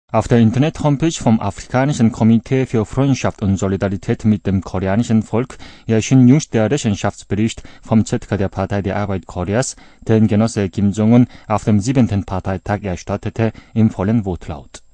Auf der Internet-Homepage vom Afrikanischen Komitee für Freundschaft und Solidarität mit dem koreanischen Volk erschien jüngst der Rechenschaftsbericht vom ZK der Partei der Arbeit Koreas, den Genosse Kim Jong-un auf dem 7. Parteitag erstattete, im vollen Wortlaut.